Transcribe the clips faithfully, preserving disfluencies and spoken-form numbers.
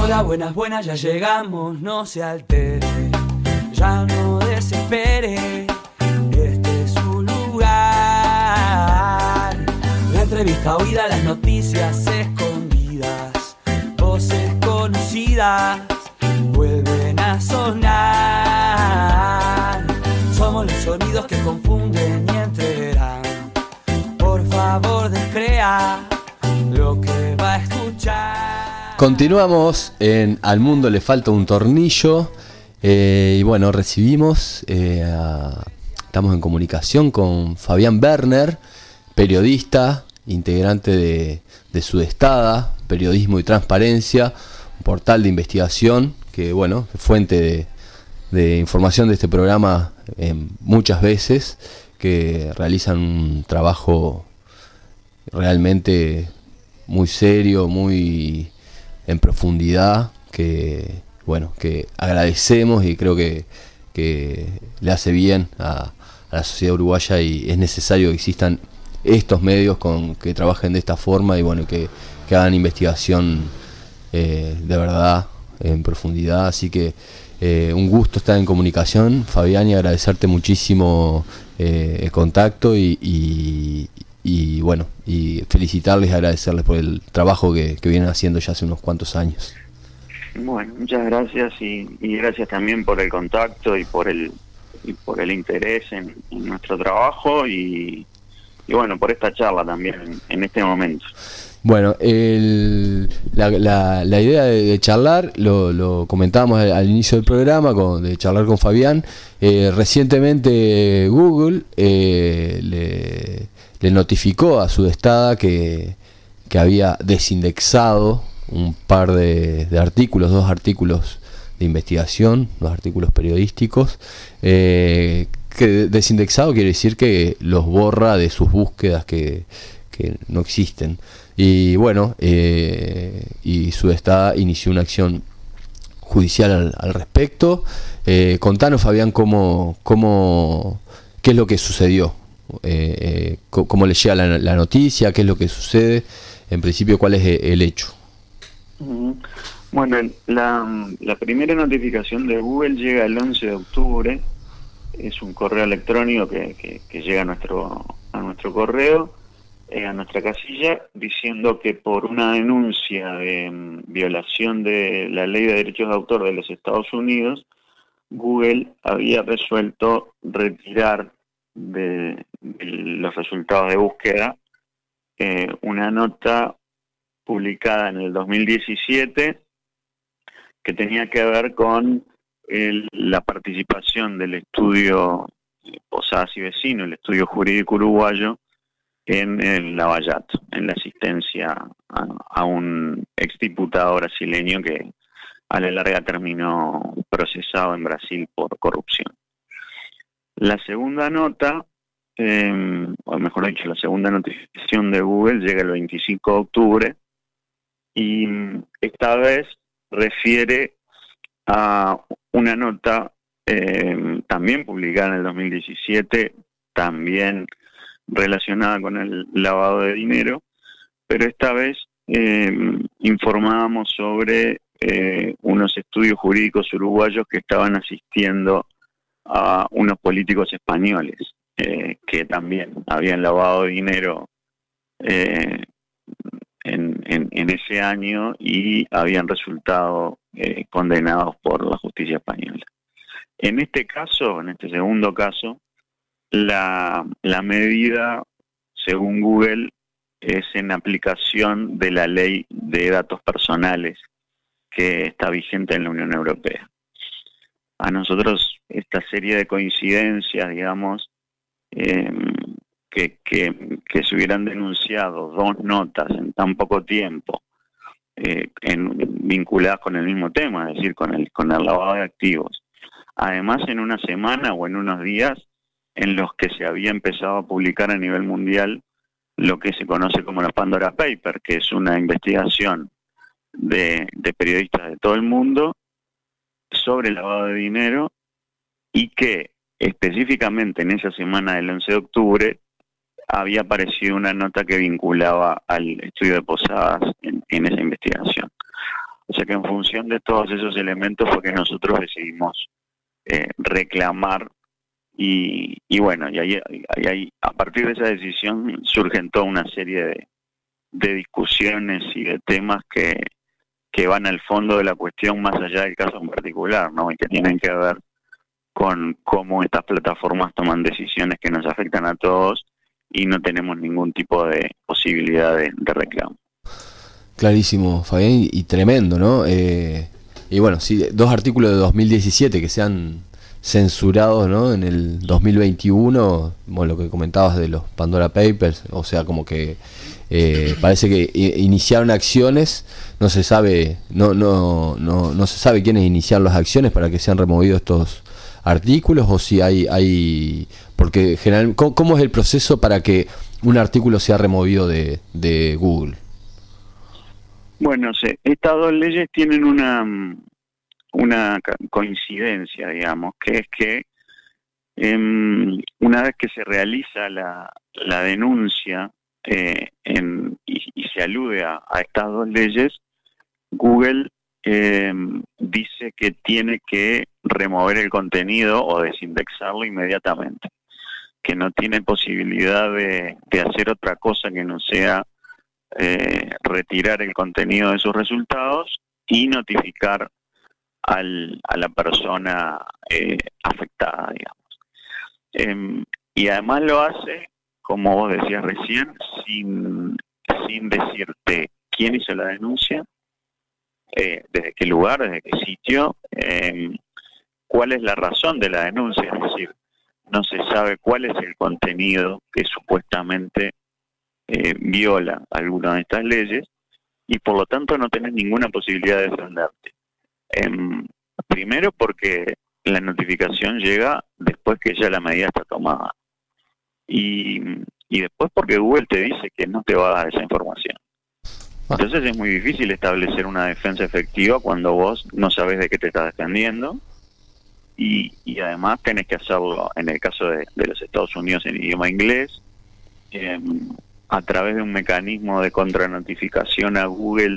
Hola, buenas, buenas, ya llegamos, no se altere, ya no desespere, este es su lugar. La entrevista oída, las noticias escondidas, voces conocidas vuelven a sonar. Somos los sonidos que confunden y enterarán. Por favor, descrea lo que va a escuchar. Continuamos en Al Mundo le falta un tornillo. Eh, y bueno, recibimos, eh, a, estamos en comunicación con Fabián Werner, periodista, integrante de, de Sudestada, Periodismo y Transparencia, un portal de investigación que, bueno, es fuente de, de información de este programa eh, muchas veces, que realizan un trabajo realmente muy serio, muy en profundidad, que bueno, que agradecemos y creo que, que le hace bien a, a la sociedad uruguaya, y es necesario que existan estos medios con que trabajen de esta forma y bueno, que, que hagan investigación eh, de verdad, en profundidad. Así que eh, un gusto estar en comunicación, Fabián, y agradecerte muchísimo eh, el contacto y, y, y bueno, y felicitarles y agradecerles por el trabajo que, que vienen haciendo ya hace unos cuantos años. Bueno, muchas gracias y, y gracias también por el contacto y por el y por el interés en, en nuestro trabajo y, y bueno, por esta charla también en, en este momento. Bueno, el, la, la, la idea de, de charlar, lo, lo comentábamos al, al inicio del programa, con, de charlar con Fabián. Eh, recientemente Google eh, le, le notificó a Sudestada que, que había desindexado un par de, de artículos, dos artículos de investigación, dos artículos periodísticos. Eh, que desindexado quiere decir que los borra de sus búsquedas, que, que no existen. Y bueno, eh, y Sudestada inició una acción judicial al, al respecto. Eh, contanos, Fabián, cómo, cómo, qué es lo que sucedió, eh, eh, cómo le llega la, la noticia, qué es lo que sucede, en principio, cuál es el hecho. Bueno, la, la primera notificación de Google llega el once de octubre. Es un correo electrónico que, que, que llega a nuestro, a nuestro correo, eh, a nuestra casilla, diciendo que por una denuncia de um, violación de la Ley de Derechos de Autor de los Estados Unidos, Google había resuelto retirar de, de los resultados de búsqueda eh, una nota publicada en el dos mil diecisiete que tenía que ver con el, la participación del estudio Posadas y Vecinos, el estudio jurídico uruguayo, en el Lavallato, en la asistencia a, a un exdiputado brasileño que a la larga terminó procesado en Brasil por corrupción. La segunda nota, eh, o mejor dicho, la segunda notificación de Google llega el veinticinco de octubre, y esta vez refiere a una nota eh, también publicada en el dos mil diecisiete, también relacionada con el lavado de dinero, pero esta vez eh, informábamos sobre eh, unos estudios jurídicos uruguayos que estaban asistiendo a unos políticos españoles eh, que también habían lavado dinero eh, En, en, en ese año y habían resultado eh, condenados por la justicia española. En este caso, en este segundo caso, la, la medida, según Google, es en aplicación de la ley de datos personales que está vigente en la Unión Europea. A nosotros esta serie de coincidencias, digamos, eh, Que, que, que se hubieran denunciado dos notas en tan poco tiempo eh, en, vinculadas con el mismo tema, es decir, con el, con el lavado de activos. Además, en una semana o en unos días en los que se había empezado a publicar a nivel mundial lo que se conoce como la Pandora Paper, que es una investigación de, de periodistas de todo el mundo sobre el lavado de dinero, y que específicamente en esa semana del once de octubre había aparecido una nota que vinculaba al estudio de Posadas en, en esa investigación. O sea que porque en función de todos esos elementos fue que nosotros decidimos eh, reclamar y, y bueno, y ahí, ahí, ahí, a partir de esa decisión surgen toda una serie de, de discusiones y de temas que, que van al fondo de la cuestión más allá del caso en particular, ¿no? Y que tienen que ver con cómo estas plataformas toman decisiones que nos afectan a todos y no tenemos ningún tipo de posibilidad de, de reclamo. Clarísimo, Fabián, y, y tremendo, ¿no? Eh, y bueno, sí, dos artículos de dos mil diecisiete que se han censurado, ¿no? En el dos mil veintiuno, bueno, lo que comentabas de los Pandora Papers, o sea, como que eh, parece que iniciaron acciones, no se sabe, no, no, no, no se sabe quiénes iniciaron las acciones para que sean removidos estos artículos, o si hay, hay porque general, ¿cómo, cómo es el proceso para que un artículo sea removido de, de Google? Bueno, sí, estas dos leyes tienen una una coincidencia, digamos, que es que eh, una vez que se realiza la, la denuncia eh, en, y, y se alude a, a estas dos leyes, Google eh, dice que tiene que remover el contenido o desindexarlo inmediatamente, que no tiene posibilidad de, de hacer otra cosa que no sea eh, retirar el contenido de sus resultados y notificar al, a la persona eh, afectada, digamos. Eh, y además lo hace, como vos decías recién, sin, sin decirte quién hizo la denuncia, eh, desde qué lugar, desde qué sitio, eh, cuál es la razón de la denuncia, es decir, no se sabe cuál es el contenido que supuestamente eh, viola alguna de estas leyes y por lo tanto no tenés ninguna posibilidad de defenderte. Eh, primero porque la notificación llega después que ya la medida está tomada y, y después porque Google te dice que no te va a dar esa información. Entonces es muy difícil establecer una defensa efectiva cuando vos no sabés de qué te estás defendiendo y, y además tenés que hacerlo, en el caso de, de los Estados Unidos, en idioma inglés, eh, a través de un mecanismo de contranotificación a Google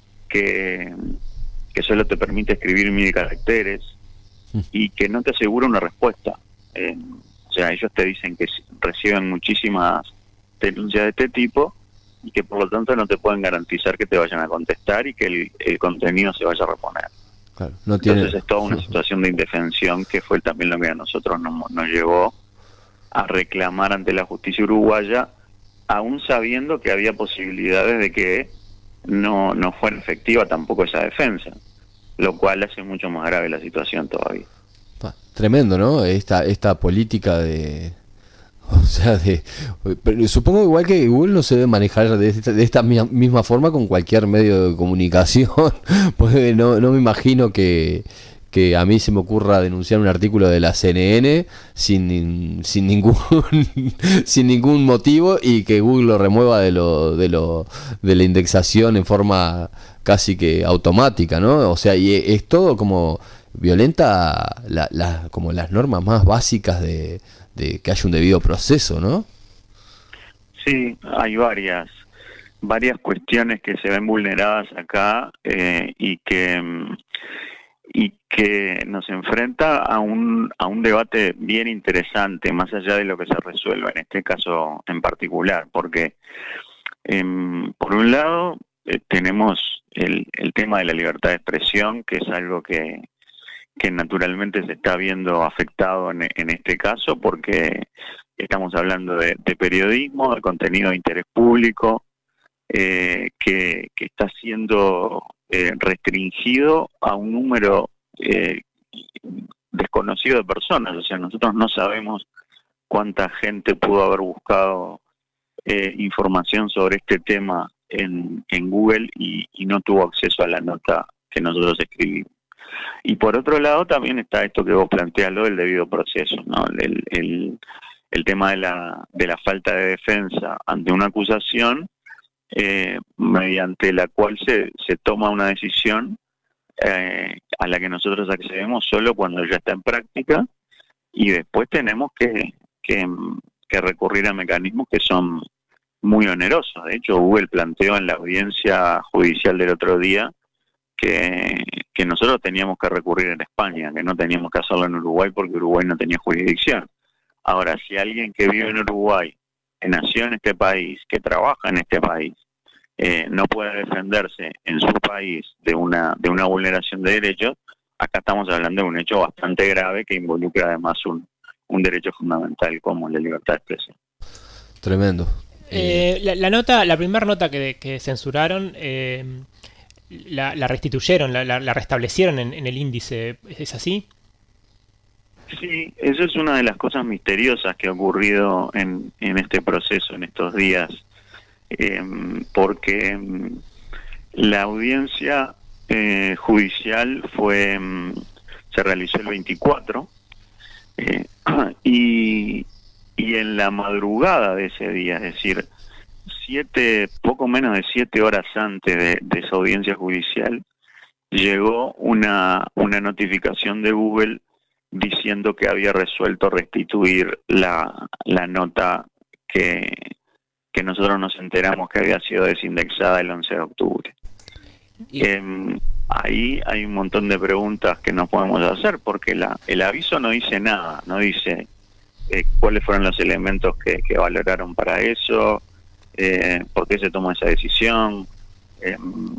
que, que solo te permite escribir mil caracteres y que no te asegura una respuesta. Eh, o sea, ellos te dicen que reciben muchísimas denuncias de este tipo y que por lo tanto no te pueden garantizar que te vayan a contestar y que el, el contenido se vaya a reponer. Claro, no tiene... Entonces es toda una situación de indefensión que fue también lo que a nosotros nos, nos llevó a reclamar ante la justicia uruguaya, aún sabiendo que había posibilidades de que no, no fuera efectiva tampoco esa defensa, lo cual hace mucho más grave la situación todavía. Tremendo, ¿no? Esta, esta política de... O sea, de, pero supongo igual que Google no se debe manejar de esta, de esta misma forma con cualquier medio de comunicación, porque no, no me imagino que, que a mí se me ocurra denunciar un artículo de la C N N sin, sin ningún sin ningún motivo y que Google lo remueva de lo de lo de la indexación en forma casi que automática, ¿no? O sea, y es todo como violenta la, la, como las normas más básicas de de que haya un debido proceso, ¿no? Sí, hay varias varias cuestiones que se ven vulneradas acá eh, y que y que nos enfrenta a un a un debate bien interesante, más allá de lo que se resuelva en este caso en particular, porque eh, por un lado eh, tenemos el, el tema de la libertad de expresión, que es algo que que naturalmente se está viendo afectado en, en este caso porque estamos hablando de, de periodismo, de contenido de interés público, eh, que, que está siendo eh, restringido a un número eh, desconocido de personas. O sea, nosotros no sabemos cuánta gente pudo haber buscado eh, información sobre este tema en, en Google y, y no tuvo acceso a la nota que nosotros escribimos. Y por otro lado también está esto que vos planteás, lo del debido proceso, ¿no? El, el, el tema de la, de la falta de defensa ante una acusación eh, mediante la cual se, se toma una decisión eh, a la que nosotros accedemos solo cuando ya está en práctica y después tenemos que, que, que recurrir a mecanismos que son muy onerosos. De hecho, Google planteó en la audiencia judicial del otro día que, que nosotros teníamos que recurrir en España, que no teníamos que hacerlo en Uruguay porque Uruguay no tenía jurisdicción. Ahora, si alguien que vive en Uruguay, que nació en este país, que trabaja en este país, eh, no puede defenderse en su país de una, de una vulneración de derechos, acá estamos hablando de un hecho bastante grave que involucra además un, un derecho fundamental como la libertad de expresión. Tremendo. Eh, la, la nota, la primera nota que, que censuraron, eh, la, la restituyeron, la, la, la restablecieron en, en el índice, ¿es así? Sí, eso es una de las cosas misteriosas que ha ocurrido en, en este proceso, en estos días, eh, porque eh, la audiencia eh, judicial fue eh, se realizó el veinticuatro eh, y, y en la madrugada de ese día, es decir, siete, poco menos de siete horas antes de, de esa audiencia judicial, llegó una, una notificación de Google diciendo que había resuelto restituir la, la nota que, que nosotros nos enteramos que había sido desindexada el once de octubre. Y... Eh, ahí hay un montón de preguntas que nos podemos hacer, porque la, el aviso no dice nada, no dice eh, cuáles fueron los elementos que, que valoraron para eso, eh, por qué se tomó esa decisión, eh,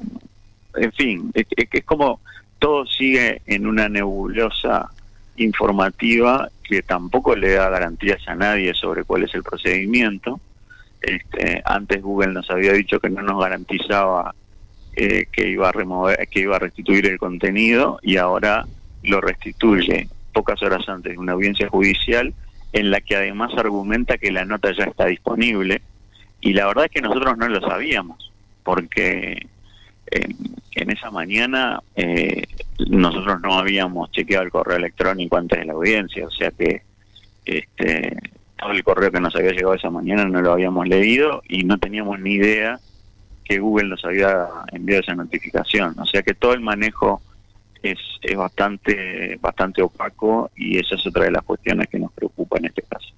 en fin, es, es como todo sigue en una nebulosa informativa que tampoco le da garantías a nadie sobre cuál es el procedimiento. Este, antes Google nos había dicho que no nos garantizaba eh, que iba a remover, que iba a restituir el contenido, y ahora lo restituye pocas horas antes de una audiencia judicial en la que además argumenta que la nota ya está disponible, y la verdad es que nosotros no lo sabíamos, porque en, en esa mañana eh, nosotros no habíamos chequeado el correo electrónico antes de la audiencia, o sea que este, todo el correo que nos había llegado esa mañana no lo habíamos leído y no teníamos ni idea que Google nos había enviado esa notificación, o sea que todo el manejo es, es bastante bastante opaco, y esa es otra de las cuestiones que nos preocupa en este caso.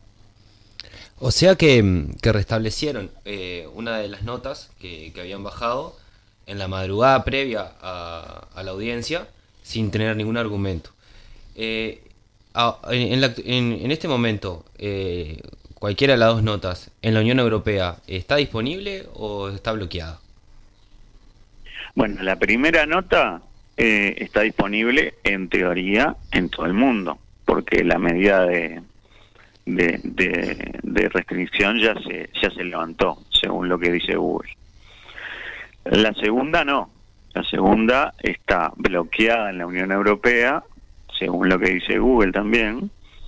O sea que, que restablecieron eh, una de las notas que, que habían bajado en la madrugada previa a, a la audiencia sin tener ningún argumento. Eh, a, en, la, en, en este momento, eh, cualquiera de las dos notas en la Unión Europea, ¿está disponible o está bloqueada? Bueno, la primera nota eh, está disponible en teoría en todo el mundo, porque la medida de, de, de, de restricción ya se, ya se levantó, según lo que dice Google. La segunda no, la segunda está bloqueada en la Unión Europea, según lo que dice Google también,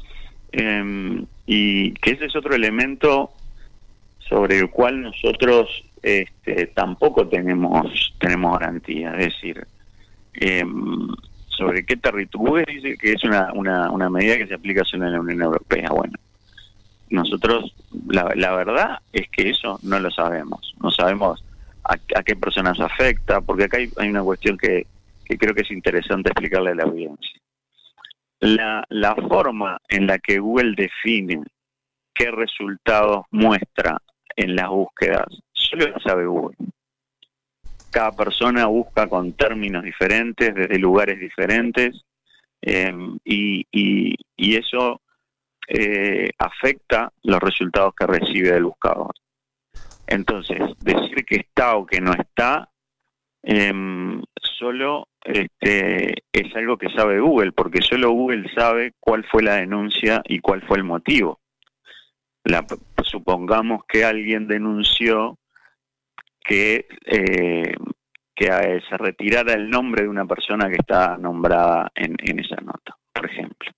eh, y que ese es otro elemento sobre el cual nosotros este, tampoco tenemos tenemos garantía, es decir, eh, sobre qué territorio. Google dice que es una, una, una medida que se aplica solo en la Unión Europea. Bueno, nosotros la, la verdad es que eso no lo sabemos, no sabemos A, a qué personas afecta, porque acá hay, hay una cuestión que, que creo que es interesante explicarle a la audiencia. La, la forma en la que Google define qué resultados muestra en las búsquedas, solo lo sabe Google. Cada persona busca con términos diferentes, desde lugares diferentes, eh, y, y, y eso eh, afecta los resultados que recibe del buscador. Entonces, decir que está o que no está, eh, solo este, es algo que sabe Google, porque solo Google sabe cuál fue la denuncia y cuál fue el motivo. La, supongamos que alguien denunció que, eh, que eh, se retirara el nombre de una persona que está nombrada en, en esa nota, por ejemplo.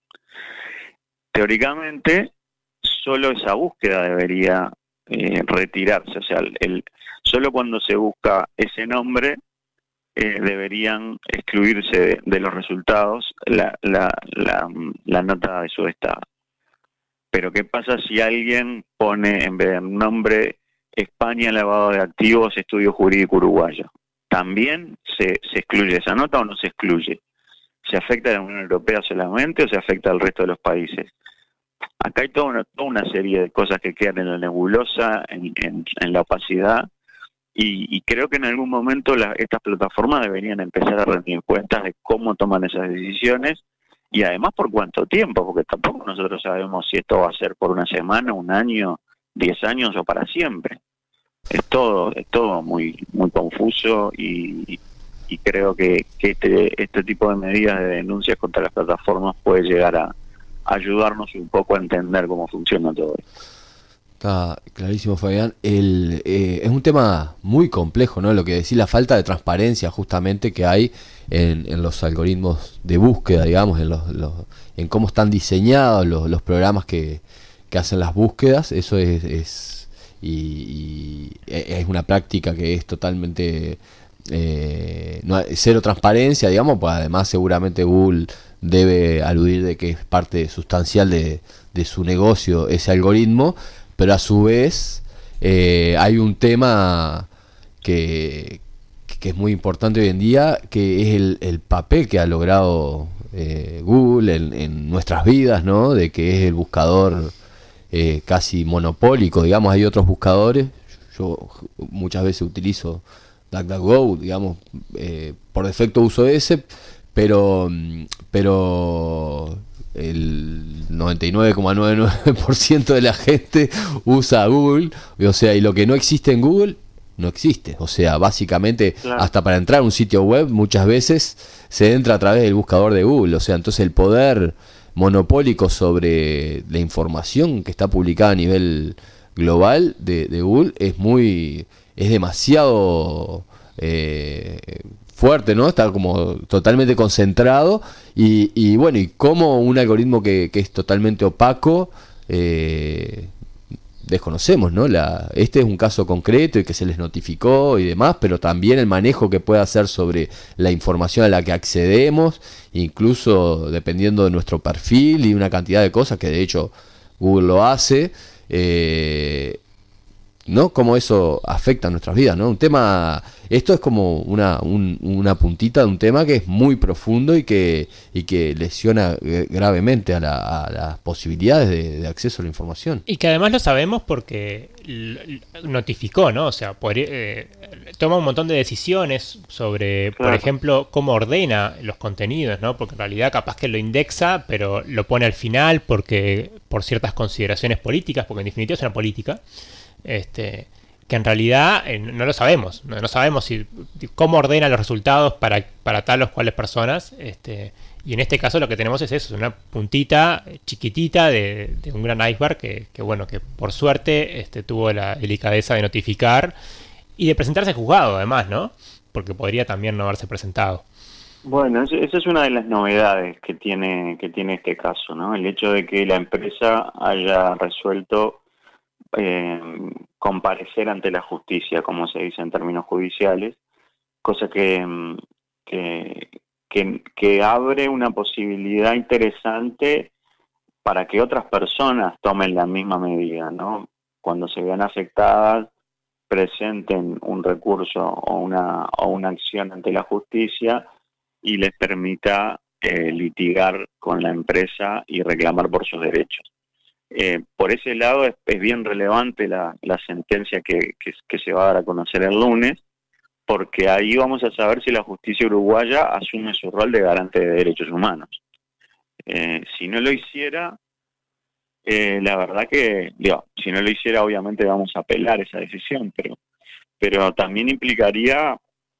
Teóricamente, solo esa búsqueda debería Eh, retirarse, o sea, el, el, solo cuando se busca ese nombre eh, deberían excluirse de, de los resultados la, la, la, la nota de su estado. Pero ¿qué pasa si alguien pone en vez de nombre España lavado de activos estudio jurídico uruguayo? ¿También se, se excluye esa nota o no se excluye? ¿Se afecta a la Unión Europea solamente o se afecta al resto de los países? Acá hay toda una, toda una serie de cosas que quedan en la nebulosa, en, en, en la opacidad, Y, y creo que en algún momento la, estas plataformas deberían empezar a rendir cuentas de cómo toman esas decisiones y además por cuánto tiempo, porque tampoco nosotros sabemos si esto va a ser por una semana, un año, diez años o para siempre. Es todo, es todo muy, muy confuso y, y creo que, que este, este tipo de medidas de denuncias contra las plataformas puede llegar a, a ayudarnos un poco a entender cómo funciona todo esto. Está clarísimo, Fabián. El, eh, es un tema muy complejo, ¿no? Lo que decís, la falta de transparencia justamente que hay en, en los algoritmos de búsqueda, digamos, en, los, los, en cómo están diseñados los, los programas que, que hacen las búsquedas. Eso es, es y, y es una práctica que es totalmente eh, no, cero transparencia, digamos, pues además seguramente Google debe aludir de que es parte sustancial de, de su negocio ese algoritmo. Pero a su vez eh, hay un tema que, que es muy importante hoy en día, que es el, el papel que ha logrado eh, Google en, en nuestras vidas, ¿no? De que es el buscador eh, casi monopólico, digamos. Hay otros buscadores, yo muchas veces utilizo DuckDuckGo, digamos, eh, por defecto uso ese, pero pero el noventa y nueve coma noventa y nueve por ciento de la gente usa Google, o sea, y lo que no existe en Google no existe, o sea, básicamente claro. Hasta para entrar a un sitio web muchas veces se entra a través del buscador de Google, o sea, entonces el poder monopólico sobre la información que está publicada a nivel global de, de Google es muy, es demasiado eh, fuerte, ¿no? Está como totalmente concentrado y, y bueno, y como un algoritmo que, que es totalmente opaco, eh, desconocemos, ¿no? La, este es un caso concreto y que se les notificó y demás, pero también el manejo que puede hacer sobre la información a la que accedemos, incluso dependiendo de nuestro perfil y una cantidad de cosas que de hecho Google lo hace, eh, ¿no? Cómo eso afecta a nuestras vidas, ¿no? Un tema, esto es como una, un, una puntita de un tema que es muy profundo y que, y que lesiona gravemente a, la, a las posibilidades de, de acceso a la información. Y que además lo sabemos porque notificó, ¿no? O sea, por, eh, toma un montón de decisiones sobre, claro. Por ejemplo, cómo ordena los contenidos, ¿no? Porque en realidad capaz que lo indexa, pero lo pone al final porque por ciertas consideraciones políticas, porque en definitiva es una política. Este, que en realidad eh, no lo sabemos, no, no sabemos si, cómo ordena los resultados para, para tal o cuales personas, este, y en este caso lo que tenemos es eso, una puntita chiquitita de, de un gran iceberg que, que bueno, que por suerte este, tuvo la delicadeza de notificar y de presentarse juzgado además, ¿no? Porque podría también no haberse presentado. Bueno, esa es una de las novedades que tiene, que tiene este caso, ¿no? El hecho de que la empresa haya resuelto Eh, comparecer ante la justicia, como se dice en términos judiciales, cosa que, que, que, que abre una posibilidad interesante para que otras personas tomen la misma medida, ¿no? Cuando se vean afectadas, presenten un recurso o una, o una acción ante la justicia y les permita eh, litigar con la empresa y reclamar por sus derechos. Eh, por ese lado es, es bien relevante la, la sentencia que, que, que se va a dar a conocer el lunes, porque ahí vamos a saber si la justicia uruguaya asume su rol de garante de derechos humanos. Eh, si no lo hiciera, eh, la verdad que, digo, si no lo hiciera obviamente vamos a apelar esa decisión, pero, pero también implicaría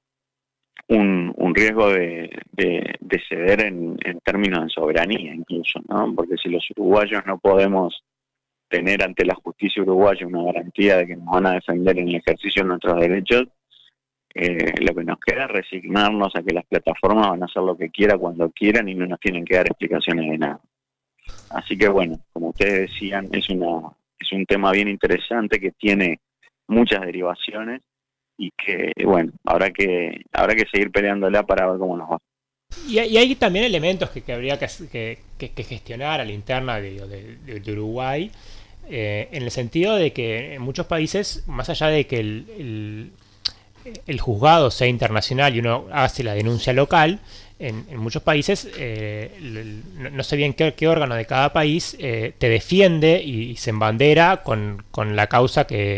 un, un riesgo de, de, de ceder en, en términos de soberanía incluso, ¿no? Porque si los uruguayos no podemos tener ante la justicia uruguaya una garantía de que nos van a defender en el ejercicio de nuestros derechos, eh, lo que nos queda es resignarnos a que las plataformas van a hacer lo que quieran cuando quieran y no nos tienen que dar explicaciones de nada. Así que bueno, como ustedes decían, es una es un tema bien interesante que tiene muchas derivaciones y que, bueno, habrá que habrá que seguir peleándola para ver cómo nos va. Y, y hay también elementos que, que habría que, que, que, que gestionar a la interna de, de, de Uruguay, eh, en el sentido de que en muchos países, más allá de que el, el, el juzgado sea internacional y uno hace la denuncia local, en, en muchos países, eh, el, no sé bien qué, qué órgano de cada país eh, te defiende y, y se embandera con, con la causa que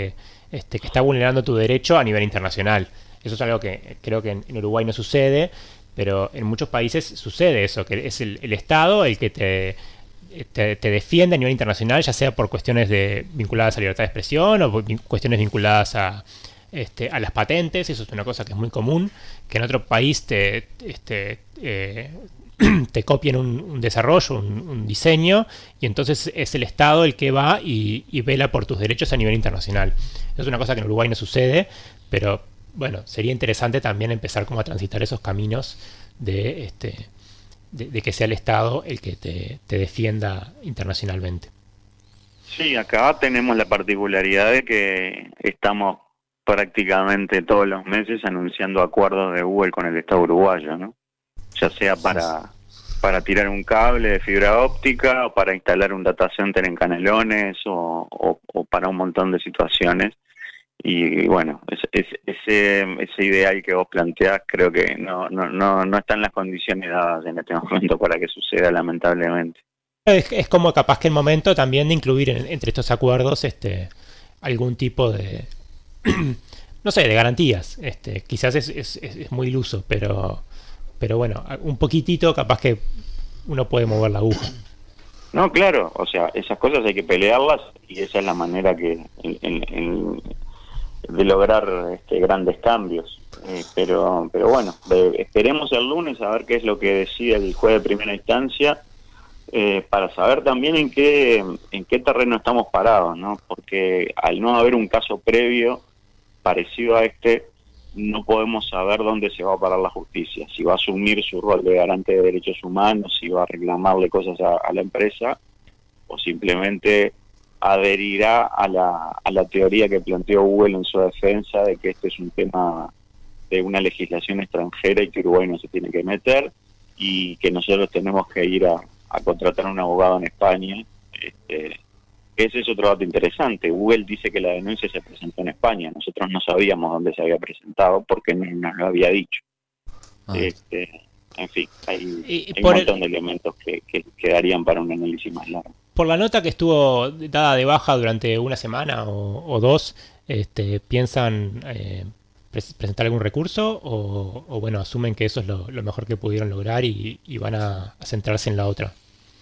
este, que está vulnerando tu derecho a nivel internacional. Eso es algo que creo que en, en Uruguay no sucede, pero en muchos países sucede eso, que es el, el Estado el que te, te, te defiende a nivel internacional, ya sea por cuestiones de, vinculadas a libertad de expresión o por cuestiones vinculadas a, este, a las patentes. Eso es una cosa que es muy común, que en otro país te... Este, eh, te copien un, un desarrollo, un, un diseño, y entonces es el Estado el que va y, y vela por tus derechos a nivel internacional. Es una cosa que en Uruguay no sucede, pero bueno, sería interesante también empezar como a transitar esos caminos de, este, de, de que sea el Estado el que te, te defienda internacionalmente. Sí, acá tenemos la particularidad de que estamos prácticamente todos los meses anunciando acuerdos de Google con el Estado uruguayo, ¿no? Ya sea para, para tirar un cable de fibra óptica o para instalar un data center en Canelones o, o, o para un montón de situaciones. Y, y bueno, es, es, ese, ese ideal que vos planteás creo que no, no, no, no están las condiciones dadas en este momento para que suceda, lamentablemente. Es, es como capaz que el momento también de incluir en, entre estos acuerdos este, algún tipo de, no sé, de garantías. Este, quizás es, es, es muy iluso, pero... Pero bueno, un poquitito capaz que uno puede mover la aguja. No, claro, o sea, esas cosas hay que pelearlas y esa es la manera que en, en, en, de lograr este, grandes cambios. Eh, pero pero bueno, de, esperemos el lunes a ver qué es lo que decide el juez de primera instancia, eh, para saber también en qué, en qué terreno estamos parados, ¿no? Porque al no haber un caso previo parecido a este, no podemos saber dónde se va a parar la justicia, si va a asumir su rol de garante de derechos humanos, si va a reclamarle cosas a, a la empresa, o simplemente adherirá a la, a la teoría que planteó Google en su defensa de que este es un tema de una legislación extranjera y que Uruguay no se tiene que meter, y que nosotros tenemos que ir a, a contratar a un abogado en España. Este, Ese es otro dato interesante. Google dice que la denuncia se presentó en España. Nosotros no sabíamos dónde se había presentado porque no nos lo había dicho. Ah. Este, en fin, hay, hay un montón el, de elementos que, que quedarían para un análisis más largo. Por la nota que estuvo dada de baja durante una semana o, o dos, este, ¿piensan eh, pres presentar algún recurso o, o bueno, asumen que eso es lo, lo mejor que pudieron lograr y, y van a, a centrarse en la otra?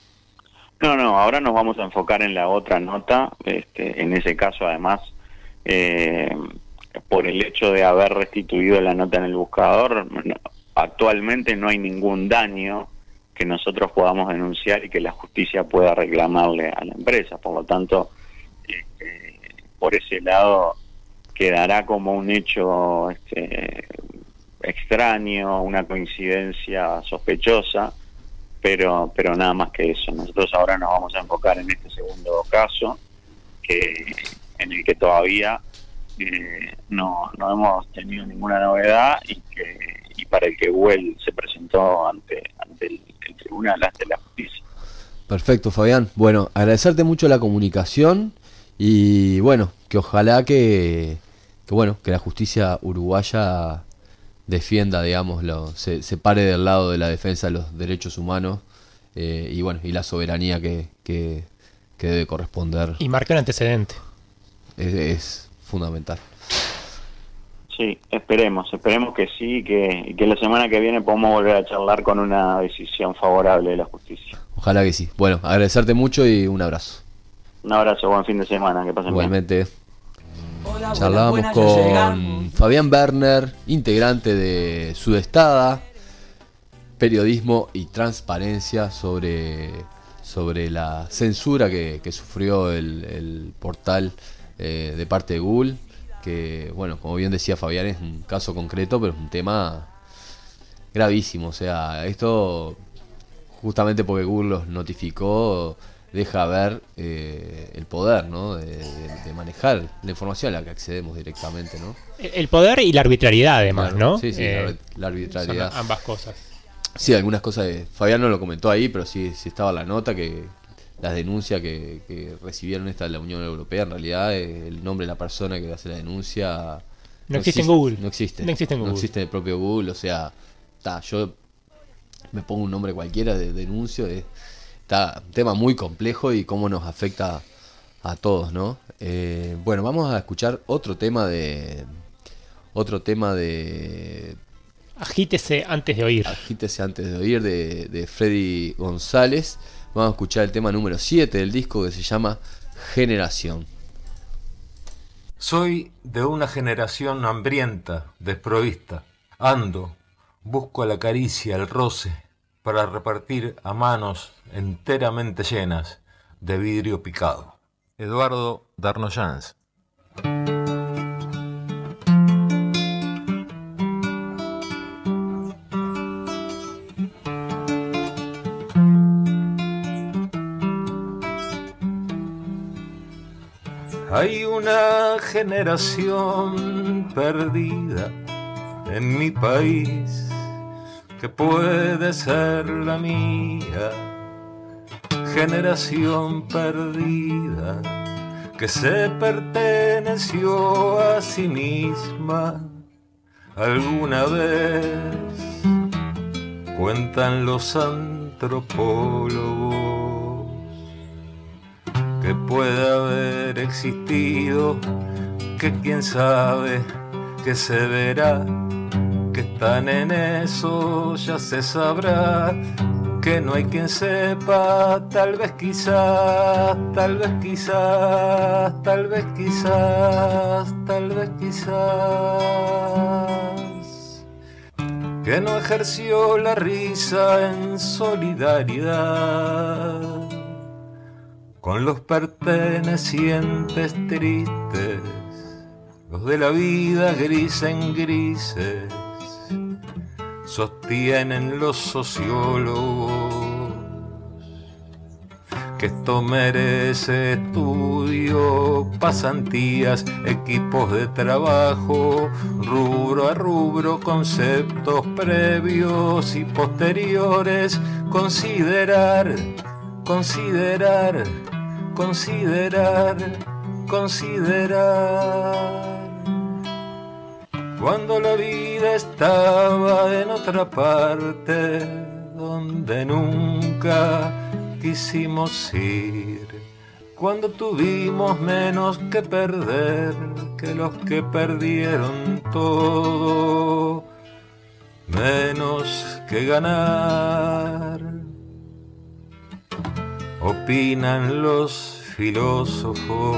No, no, ahora nos vamos a enfocar en la otra nota. Este, en ese caso, además, eh, por el hecho de haber restituido la nota en el buscador, no, actualmente no hay ningún daño que nosotros podamos denunciar y que la justicia pueda reclamarle a la empresa. Por lo tanto, este, por ese lado quedará como un hecho este, extraño, una coincidencia sospechosa, pero pero nada más que eso. Nosotros ahora nos vamos a enfocar en este segundo caso, que en el que todavía eh, no, no hemos tenido ninguna novedad y que y para el que Google se presentó ante ante el, el tribunal, ante la justicia. Perfecto, Fabián. Bueno, agradecerte mucho la comunicación y bueno, que ojalá que, que bueno, que la justicia uruguaya defienda, digamos, lo, se, se pare del lado de la defensa de los derechos humanos eh, y bueno, y la soberanía que, que, que debe corresponder. Y marque un antecedente. Es, es fundamental. Sí, esperemos, esperemos que sí, que, y que la semana que viene podamos volver a charlar con una decisión favorable de la justicia. Ojalá que sí. Bueno, agradecerte mucho y un abrazo. Un abrazo, buen fin de semana, que pasen Igualmente. bien. Hola, charlábamos buenas, buenas, con Fabián Berner, integrante de Sudestada, periodismo y transparencia sobre, sobre la censura que, que sufrió el, el portal eh, de parte de Google, que bueno, como bien decía Fabián, es un caso concreto, pero es un tema gravísimo. O sea, esto justamente porque Google los notificó, deja ver eh, el poder, ¿no? de, de, de manejar la información a la que accedemos directamente, ¿no? El poder y la arbitrariedad, además, claro, ¿no? Sí, sí, eh, la, la arbitrariedad. Son ambas cosas. Sí, algunas cosas, de, Fabián no lo comentó ahí, pero sí, sí estaba la nota que las denuncias que, que recibieron esta de la Unión Europea, en realidad eh, el nombre de la persona que hace la denuncia no, no existe en Google. No existe. No existe en Google. No existe en el propio Google, o sea, ta, yo me pongo un nombre cualquiera de denuncio, de, está un tema muy complejo y cómo nos afecta a todos, ¿no? Eh, bueno, vamos a escuchar otro tema de... Otro tema de... Agítese antes de oír. Agítese antes de oír de, de Freddy González. Vamos a escuchar el tema número siete del disco que se llama Generación. Soy de una generación hambrienta, desprovista. Ando, busco la caricia, el roce, para repartir a manos enteramente llenas de vidrio picado. Eduardo Darnoyans. Hay una generación perdida en mi país que puede ser la mía. Generación perdida que se perteneció a sí misma alguna vez. Cuentan los antropólogos que puede haber existido, que quién sabe, que se verá, que están en eso, ya se sabrá, que no hay quien sepa, tal vez quizás, tal vez quizás, tal vez quizás, tal vez quizás, que no ejerció la risa en solidaridad con los pertenecientes tristes, los de la vida gris en grises, sostienen los sociólogos que esto merece estudio, pasantías, equipos de trabajo, rubro a rubro, conceptos previos y posteriores, considerar, considerar, considerar, considerar. Cuando la vida estaba en otra parte, donde nunca quisimos ir, cuando tuvimos menos que perder que los que perdieron todo, menos que ganar. Opinan los filósofos,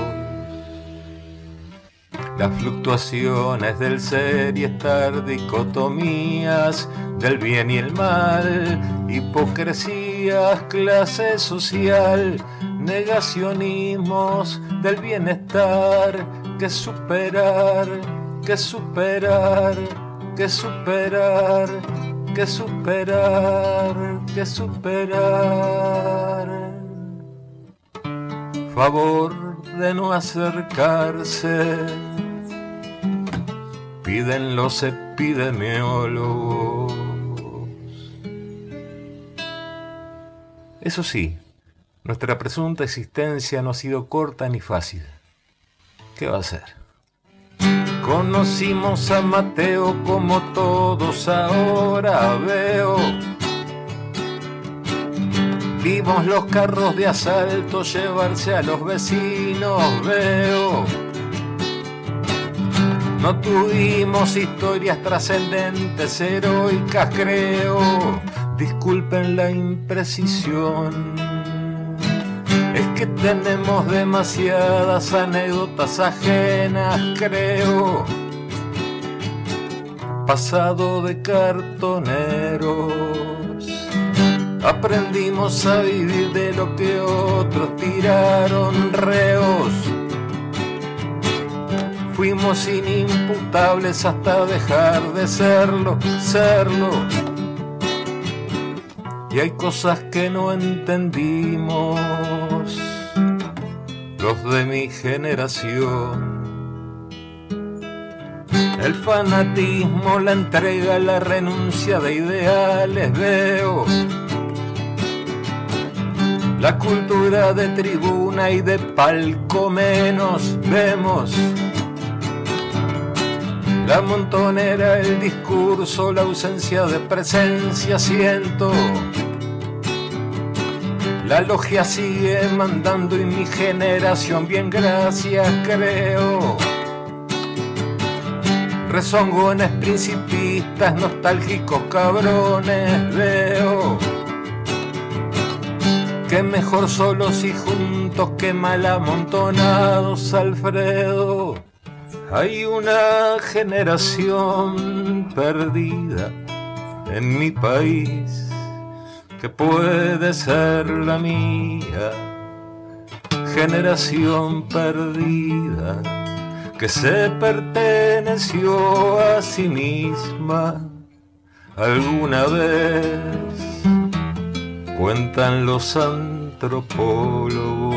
las fluctuaciones del ser y estar, dicotomías del bien y el mal, hipocresías, clase social, negacionismos del bienestar, que superar, que superar, que superar, que superar, que superar. Favor de no acercarse, piden los epidemiólogos. Eso sí, nuestra presunta existencia no ha sido corta ni fácil. ¿Qué va a ser? Conocimos a Mateo como todos ahora veo. Vimos los carros de asalto llevarse a los vecinos, veo. No tuvimos historias trascendentes, heroicas, creo. Disculpen la imprecisión. Es que tenemos demasiadas anécdotas ajenas, creo. Pasado de cartoneros. Aprendimos a vivir de lo que otros tiraron reos. Fuimos inimputables hasta dejar de serlo, serlo. Y hay cosas que no entendimos, los de mi generación. El fanatismo, la entrega, la renuncia de ideales veo. La cultura de tribuna y de palco menos vemos. La montonera, el discurso, la ausencia de presencia siento. La logia sigue mandando y mi generación bien gracias creo. Rezongones principistas, nostálgicos cabrones veo. Que mejor solos y juntos que mal amontonados, Alfredo. Hay una generación perdida en mi país que puede ser la mía. Generación perdida que se perteneció a sí misma alguna vez, cuentan los antropólogos.